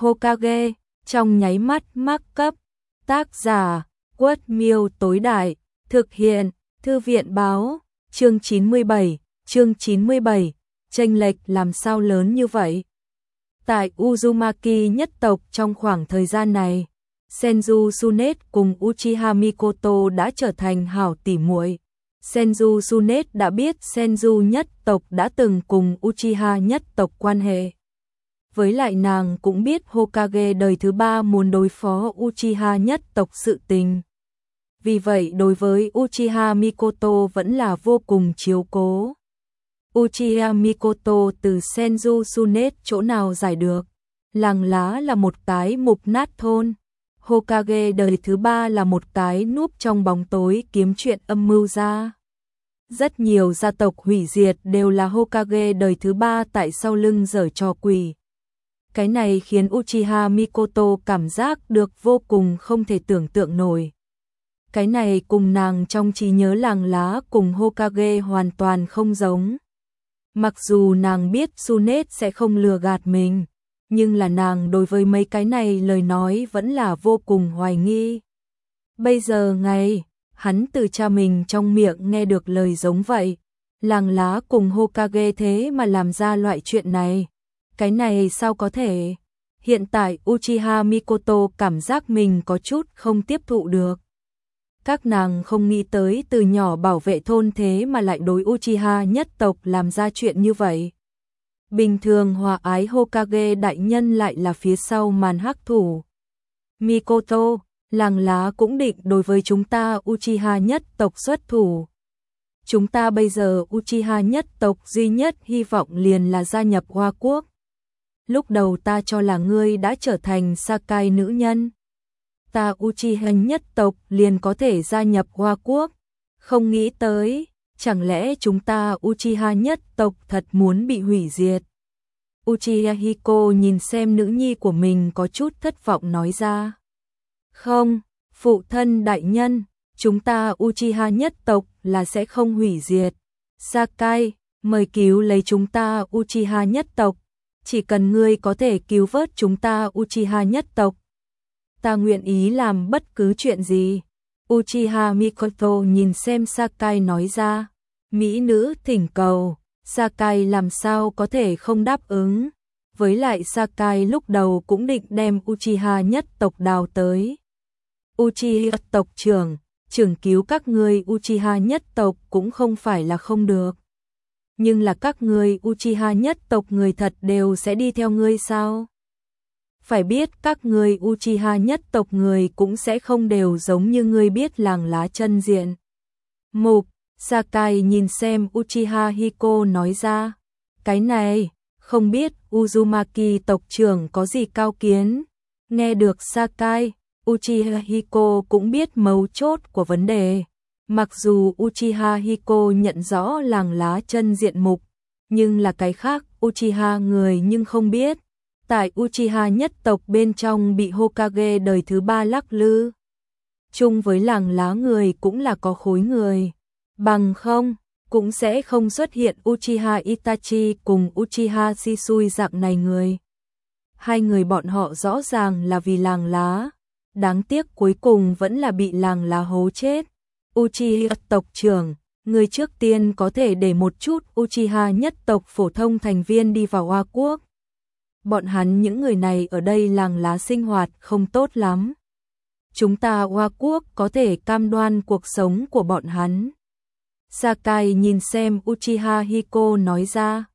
Hokage, trong nháy mắt mắc cấp. Tác giả, Quất Miêu tối đại, thực hiện, Thư viện báo, chương 97, chênh lệch làm sao lớn như vậy? Tại Uzumaki nhất tộc trong khoảng thời gian này, Senju Tsunade cùng Uchiha Mikoto đã trở thành hảo tỉ muội. Senju Tsunade đã biết Senju nhất tộc đã từng cùng Uchiha nhất tộc quan hệ. Với lại nàng cũng biết Hokage đời thứ 3 muốn đối phó Uchiha nhất tộc sự tình. Vì vậy đối với Uchiha Mikoto vẫn là vô cùng chiếu cố. Uchiha Mikoto từ Senju Tsunade chỗ nào giải được. Làng lá là một cái mục nát thôn. Hokage đời thứ 3 là một cái núp trong bóng tối kiếm chuyện âm mưu ra. Rất nhiều gia tộc hủy diệt đều là Hokage đời thứ 3 tại sau lưng giở trò quỷ. Cái này khiến Uchiha Mikoto cảm giác được vô cùng không thể tưởng tượng nổi. Cái này cùng nàng trong trí nhớ làng lá cùng Hokage hoàn toàn không giống. Mặc dù nàng biết Tsunade sẽ không lừa gạt mình, nhưng là nàng đối với mấy cái này lời nói vẫn là vô cùng hoài nghi. Bây giờ hắn từ cha mình trong miệng nghe được lời giống vậy, làng lá cùng Hokage thế mà làm ra loại chuyện này. Cái này sao có thể? Hiện tại Uchiha Mikoto cảm giác mình có chút không tiếp thụ được. Các nàng không nghĩ tới từ nhỏ bảo vệ thôn thế mà lại đối Uchiha nhất tộc làm ra chuyện như vậy. Bình thường hòa ái Hokage đại nhân lại là phía sau màn hắc thủ. Mikoto, làng lá cũng định đối với chúng ta Uchiha nhất tộc xuất thủ. Chúng ta bây giờ Uchiha nhất tộc duy nhất hy vọng liền là gia nhập Hoa Quốc. Lúc đầu ta cho là ngươi đã trở thành Sakai nữ nhân. Ta Uchiha nhất tộc liền có thể gia nhập Hoa Quốc. Không nghĩ tới, chẳng lẽ chúng ta Uchiha nhất tộc thật muốn bị hủy diệt. Uchiha Hiko nhìn xem nữ nhi của mình có chút thất vọng nói ra. Không, phụ thân đại nhân, chúng ta Uchiha nhất tộc là sẽ không hủy diệt. Sakai, mời cứu lấy chúng ta Uchiha nhất tộc. Chỉ cần ngươi có thể cứu vớt chúng ta Uchiha nhất tộc, ta nguyện ý làm bất cứ chuyện gì. Uchiha Mikoto nhìn xem Sakai nói ra. Mỹ nữ thỉnh cầu, Sakai làm sao có thể không đáp ứng. Với lại Sakai lúc đầu cũng định đem Uchiha nhất tộc đào tới. Uchiha tộc trưởng cứu các ngươi Uchiha nhất tộc cũng không phải là không được. Nhưng là các ngươi Uchiha nhất tộc người thật đều sẽ đi theo ngươi sao? Phải biết các ngươi Uchiha nhất tộc người cũng sẽ không đều giống như ngươi biết làng lá chân diện. Mục, Sakai nhìn xem Uchiha Hiko nói ra. Cái này, không biết Uzumaki tộc trưởng có gì cao kiến. Nghe được Sakai, Uchiha Hiko cũng biết mấu chốt của vấn đề. Mặc dù Uchiha Hiko nhận rõ làng lá chân diện mục, nhưng là cái khác Uchiha người nhưng không biết. Tại Uchiha nhất tộc bên trong bị Hokage đời thứ 3 lắc lư. Chung với làng lá người cũng là có khối người. Bằng không, cũng sẽ không xuất hiện Uchiha Itachi cùng Uchiha Shisui dạng này người. Hai người bọn họ rõ ràng là vì làng lá. Đáng tiếc cuối cùng vẫn là bị làng lá hố chết. Uchiha tộc trưởng, người trước tiên có thể để một chút Uchiha nhất tộc phổ thông thành viên đi vào Hoa Quốc. Bọn hắn những người này ở đây làng lá sinh hoạt không tốt lắm. Chúng ta Hoa Quốc có thể cam đoan cuộc sống của bọn hắn. Sakai nhìn xem Uchiha Hiko nói ra.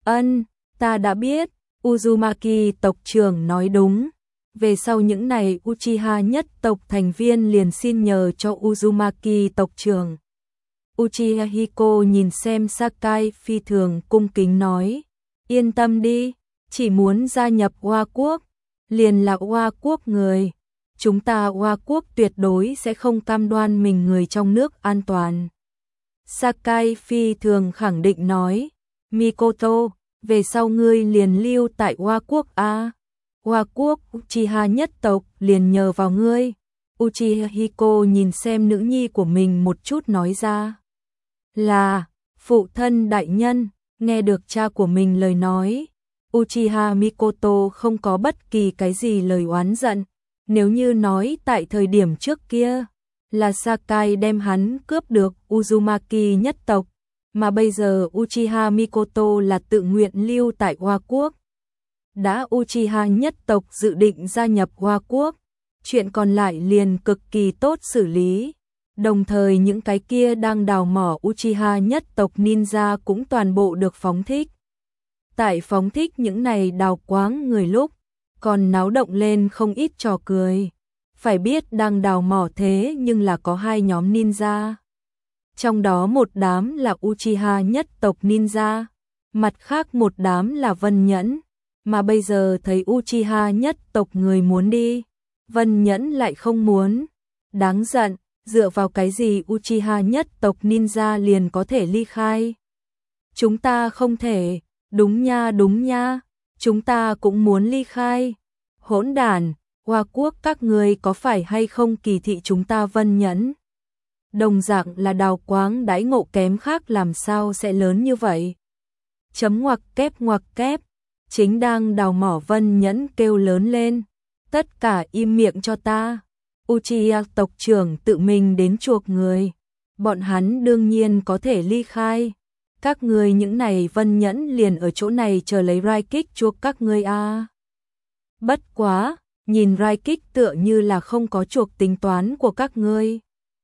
Ta đã biết, Uzumaki tộc trưởng nói đúng. Về sau những này Uchiha nhất tộc thành viên liền xin nhờ cho Uzumaki tộc trưởng. Uchiha Hiko nhìn xem Sakai phi thường cung kính nói. Yên tâm đi, chỉ muốn gia nhập Hoa Quốc, liền là Hoa Quốc người. Chúng ta Hoa Quốc tuyệt đối sẽ không cam đoan mình người trong nước an toàn. Sakai phi thường khẳng định nói. Mikoto, về sau ngươi liền lưu tại Hoa Quốc a. Hoa Quốc Uchiha nhất tộc liền nhờ vào ngươi. Uchiha Hiko nhìn xem nữ nhi của mình một chút nói ra. Là, phụ thân đại nhân, nghe được cha của mình lời nói. Uchiha Mikoto không có bất kỳ cái gì lời oán giận. Nếu như nói tại thời điểm trước kia là Sakai đem hắn cướp được Uzumaki nhất tộc, mà bây giờ Uchiha Mikoto là tự nguyện lưu tại Hoa Quốc. Đã Uchiha nhất tộc dự định gia nhập Hoa Quốc, chuyện còn lại liền cực kỳ tốt xử lý. Đồng thời những cái kia đang đào mỏ Uchiha nhất tộc ninja cũng toàn bộ được phóng thích. Tại phóng thích những này đào quáng người lúc, còn náo động lên không ít trò cười. Phải biết đang đào mỏ thế nhưng là có hai nhóm ninja. Trong đó một đám là Uchiha nhất tộc ninja, mặt khác một đám là Vân Nhẫn. Mà bây giờ thấy Uchiha nhất tộc người muốn đi, Vân Nhẫn lại không muốn. Đáng giận, dựa vào cái gì Uchiha nhất tộc ninja liền có thể ly khai? Chúng ta không thể, đúng nha, chúng ta cũng muốn ly khai. Hỗn đản, Hoa Quốc các người có phải hay không kỳ thị chúng ta Vân Nhẫn? Đồng dạng là đào quáng đãi ngộ kém khác làm sao sẽ lớn như vậy? Chấm ngoặc kép. Chính đang đào mỏ Vân Nhẫn kêu lớn lên. Tất cả im miệng cho ta. Uchiha tộc trưởng tự mình đến chuộc người. Bọn hắn đương nhiên có thể ly khai. Các người những này Vân Nhẫn liền ở chỗ này chờ lấy Raikik chuộc các ngươi a. Bất quá, nhìn Raikik tựa như là không có chuộc tính toán của các ngươi.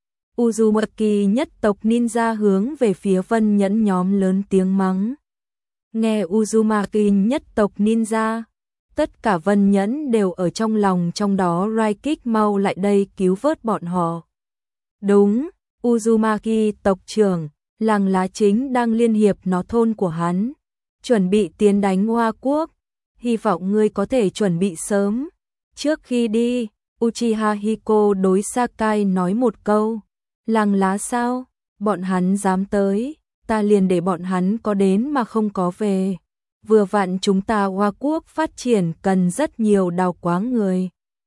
Uzumaki nhất tộc ninja hướng về phía Vân Nhẫn nhóm lớn tiếng mắng. Nghe Uzumaki nhất tộc ninja, tất cả Vân Nhẫn đều ở trong lòng, trong đó Raikik mau lại đây cứu vớt bọn họ. Đúng, Uzumaki tộc trưởng, làng lá chính đang liên hiệp nó thôn của hắn, chuẩn bị tiến đánh Hoa Quốc, hy vọng ngươi có thể chuẩn bị sớm. Trước khi đi, Uchiha Hiko đối Sakai nói một câu, làng lá sao, bọn hắn dám tới, ta liền để bọn hắn có đến mà không có về. Vừa vặn chúng ta Hoa Quốc phát triển cần rất nhiều đào quáng người.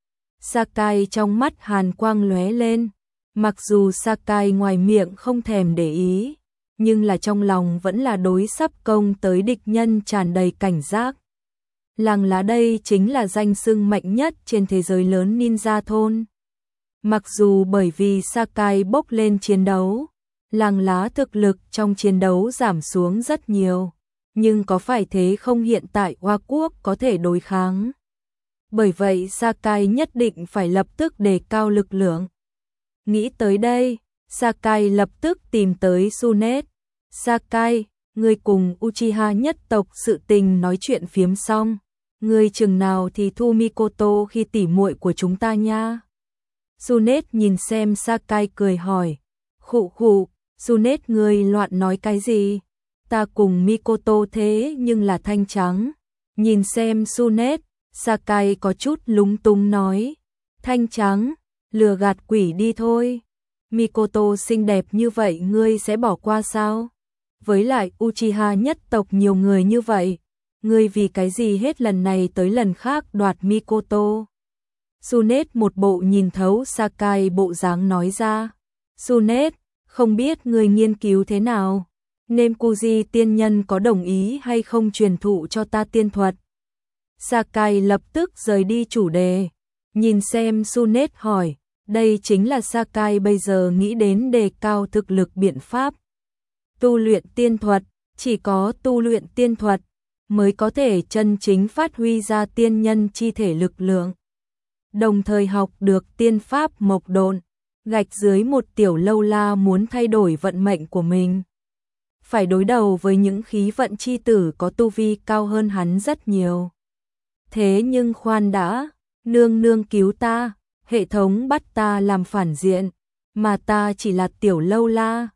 Sakai trong mắt hàn quang lóe lên, mặc dù Sakai ngoài miệng không thèm để ý, nhưng là trong lòng vẫn là đối sắp công tới địch nhân tràn đầy cảnh giác. Làng lá đây chính là danh xưng mạnh nhất trên thế giới lớn ninja thôn. Mặc dù bởi vì Sakai bốc lên chiến đấu, làng lá thực lực trong chiến đấu giảm xuống rất nhiều, nhưng có phải thế không, hiện tại Hoa Quốc có thể đối kháng. Bởi vậy Sakai nhất định phải lập tức đề cao lực lượng. Nghĩ tới đây, Sakai lập tức tìm tới Tsunade. Sakai, ngươi cùng Uchiha nhất tộc sự tình nói chuyện phiếm xong, ngươi chừng nào thì thu Mikoto khi tỉ muội của chúng ta nha. Tsunade nhìn xem Sakai cười hỏi, khụ, Tsunade ngươi loạn nói cái gì? Ta cùng Mikoto thế nhưng là thanh trắng. Nhìn xem Tsunade, Sakai có chút lúng túng nói, thanh trắng, lừa gạt quỷ đi thôi. Mikoto xinh đẹp như vậy ngươi sẽ bỏ qua sao? Với lại Uchiha nhất tộc nhiều người như vậy, ngươi vì cái gì hết lần này tới lần khác đoạt Mikoto? Tsunade một bộ nhìn thấu Sakai bộ dáng nói ra. Tsunade, không biết ngươi nghiên cứu thế nào? Nemkuji tiên nhân có đồng ý hay không truyền thụ cho ta tiên thuật? Sakai lập tức rời đi chủ đề, nhìn xem Tsunade hỏi, đây chính là Sakai bây giờ nghĩ đến đề cao thực lực biện pháp. Tu luyện tiên thuật, chỉ có tu luyện tiên thuật mới có thể chân chính phát huy ra tiên nhân chi thể lực lượng. Đồng thời học được tiên pháp mộc độn, gạch dưới một tiểu lâu la muốn thay đổi vận mệnh của mình. Phải đối đầu với những khí vận chi tử có tu vi cao hơn hắn rất nhiều. Thế nhưng khoan đã, nương cứu ta, hệ thống bắt ta làm phản diện, mà ta chỉ là tiểu lâu la,